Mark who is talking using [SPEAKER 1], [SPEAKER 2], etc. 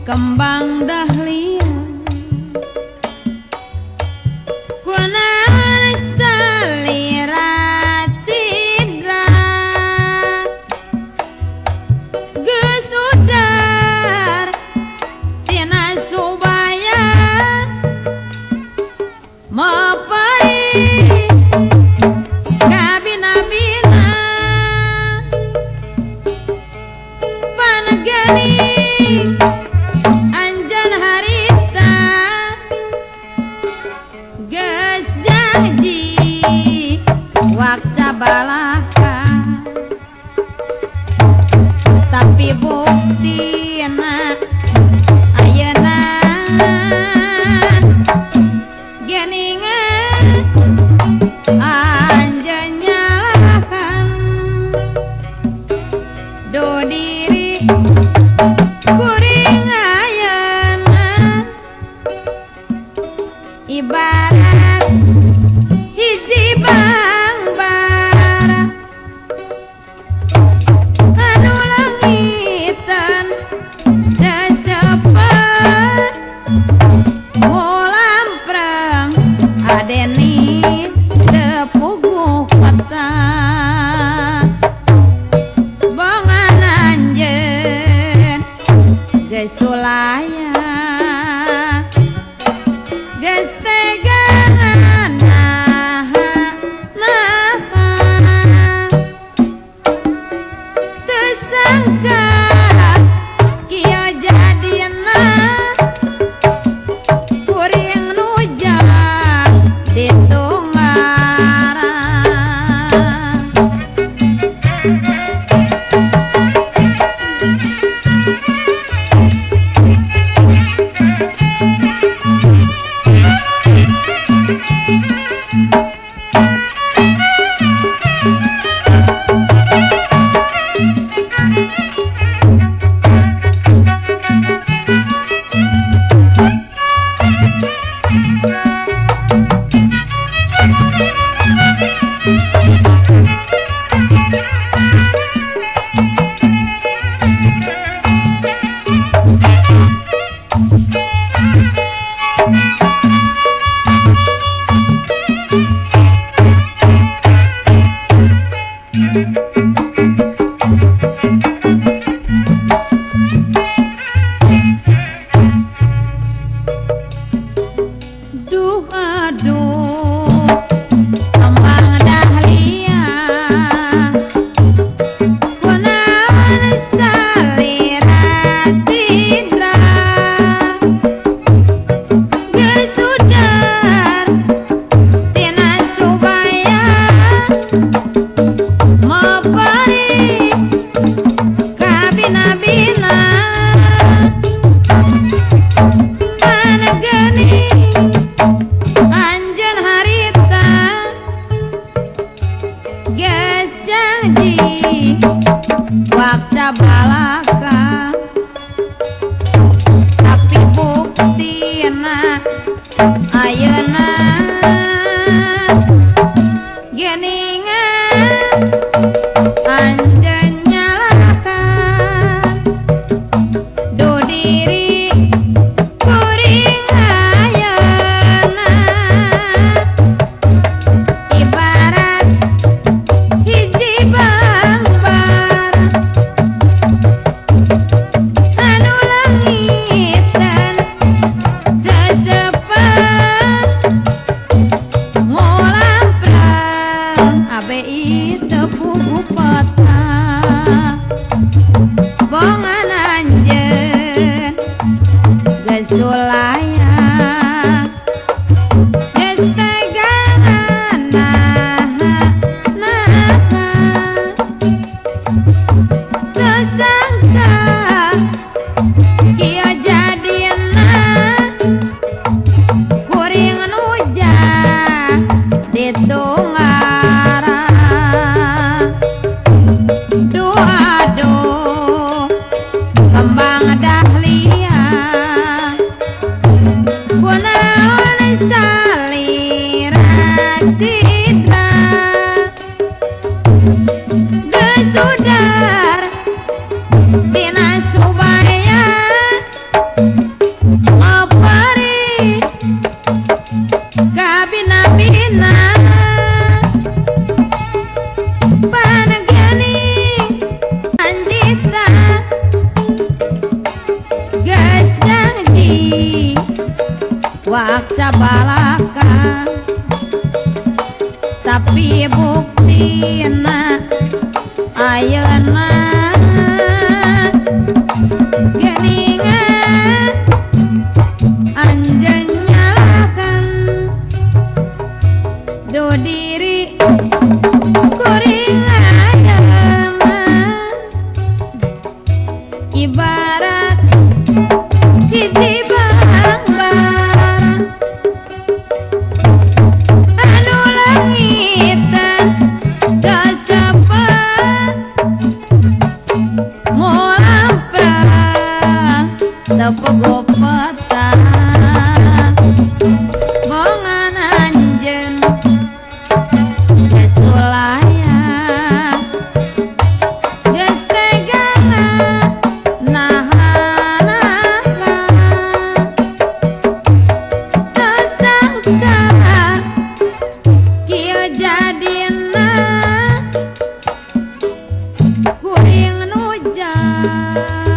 [SPEAKER 1] kembang dahlia kuna salira cidra gesudar tina subaya mapari kabina-bina panegani anjan harita geus janji waktu balaka tapi buktina ayeuna geningan anjan nyalakan do diri kuring ayeuna ibarat hiji bang-bara anu langitan sesepen molampreng adeni tepuguh kota bongan anjeun geus sulaya geus tegangan naha teu sangka kieu jadina kuring nujang ditunggaran duh aduh kembang dahlia kunaon salira cidra gesudar tina subaya mapari kabina-bina panegani anjeun harita geus janji waktu balaka tapi buktina ayeuna geningan anjeun nyalakan do diri kuring ayeuna ibarat hiji bang-bara anu langitan sesepen molampreng ABI tepuguh kota bongan anjeun geus sulaya geus tegangan naha teu sangka kieu jadina kuring nujang ditunggaran duh aduh panegani anjita geus janji wakca balaka tapi buktina ayeuna geningan anjeun nyalakan do diri kuring ayeuna ibarat hiji barang anu langitan sasepat moal perang teu petang bongan anjeun geus sulaya geus tega nahanaka teu sangka kieu jadina kuring nu jauh